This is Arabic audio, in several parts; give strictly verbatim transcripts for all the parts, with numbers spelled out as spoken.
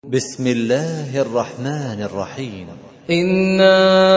بسم الله الرحمن الرحيم. إنا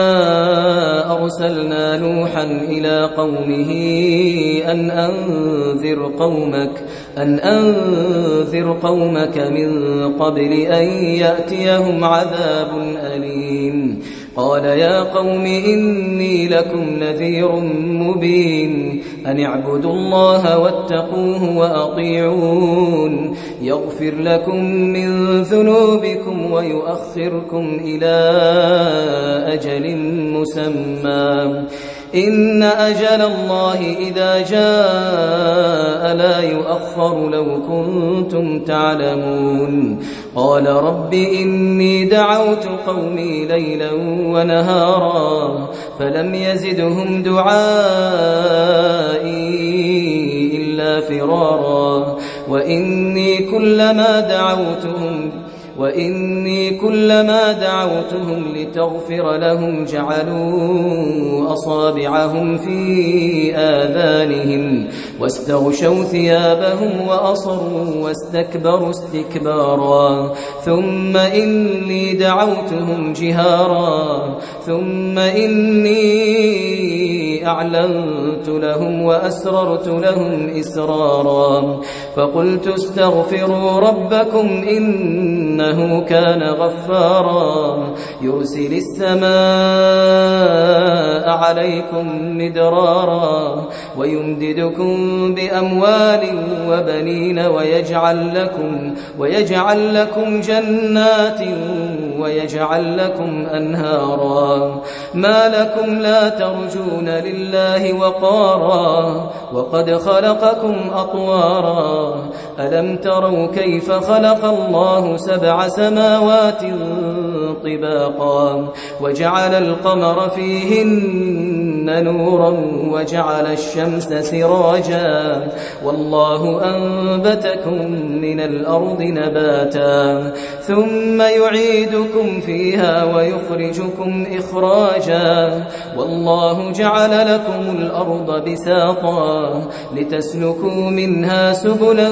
أرسلنا نوحا إلى قومه أن أنذر قومك أن أنذر قومك من قبل أن يأتيهم عذاب أليم. قال يا قوم إني لكم نذير مبين أن اعبدوا الله واتقوه وأطيعون يغفر لكم من ذنوبكم ويؤخركم إلى أجل مسمى إن أجل الله إذا جاء لا يؤخر لو كنتم تعلمون. قال رب إني دعوت قومي ليلا ونهارا فلم يزدهم دعائي إلا فرارا وإني كلما دعوتهم وإني كلما دعوتهم لتغفر لهم جعلوا أصابعهم في آذانهم واستغشوا ثيابهم وأصروا واستكبروا استكبارا ثم إني دعوتهم جهارا ثم إني أعلنت لهم وأسررت لهم إسرارا فقلت استغفروا ربكم إنه كان غفارا يرسل السماء عليكم مدرارا ويمددكم بأموال وبنين ويجعل لكم, ويجعل لكم جنات ويجعل لكم أنهارا ما لكم لا ترجون لله وقارا وقد خلقكم أطوارا ألم تروا كيف خلق الله سبع سماوات طباقا وجعل القمر فيهن نورا وجعل الشمس سراجا والله أنبتكم من الأرض نباتا ثم يعيدكم فيها ويخرجكم إخراجا والله جعل لكم الأرض بساطا لتسلكوا منها سبلا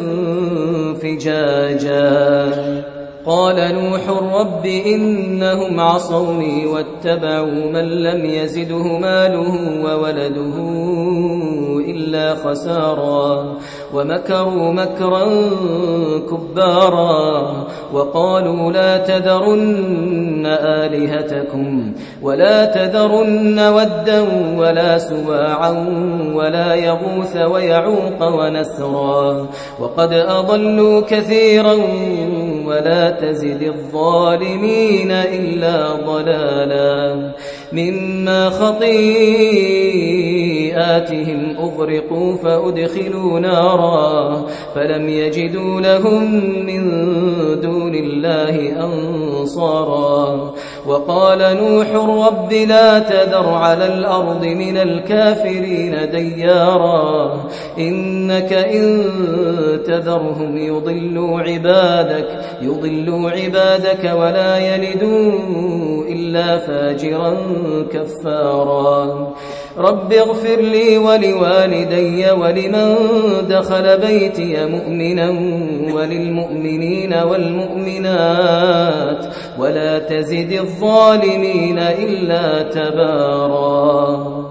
فجاجا. قال نوح رب إنهم عصوني واتبعوا من لم يزده ماله وولده إلا خسارا ومكروا مكرا كبارا وقالوا لا تذرن آلهتكم ولا تذرن ودا ولا سواعا ولا يغوث ويعوق ونسرا وقد أضلوا كثيرا ولا تزد الظالمين إلا ضلالا مما خطيئاتهم أغرقوا فأدخلوا نارا فلم يجدوا لهم من دون الله أنصارا وقال نوح رب لا تذر على الأرض من الكافرين ديارا إنك إن تذرهم يضلوا عبادك يضلوا عبادك ولا يلدوا إلا فاجرا كفارا رب اغفر لي ولوالدي ولمن دخل بيتي مؤمنا وللمؤمنين والمؤمنات ولا تزد الظالمين إلا تبارا.